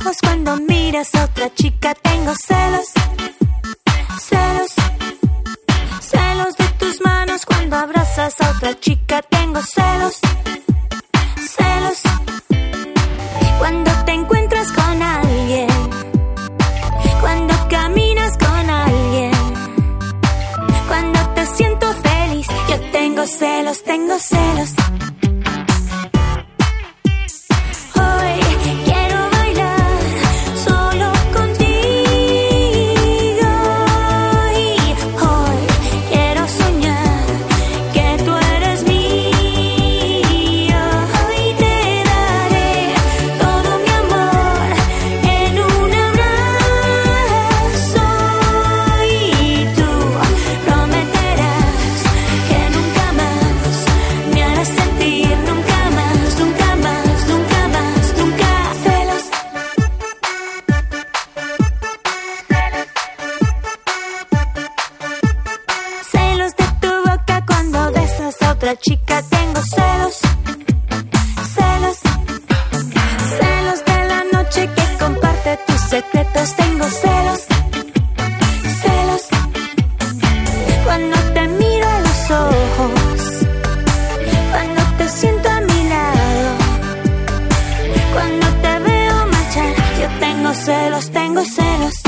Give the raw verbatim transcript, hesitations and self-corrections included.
ojos cuando miras a otra chica. Tengo celos, celos, celos de tus manos cuando abrazas a otra chica. Tengo celos, celos, cuando te encuentras con alguien, cuando caminas con alguien, cuando te siento feliz. Yo tengo celos, tengo celos. Chica, tengo celos, celos, celos de la noche que comparte tus secretos. Tengo celos, celos, cuando te miro a los ojos, cuando te siento a mi lado, cuando te veo marchar. Yo tengo celos, tengo celos.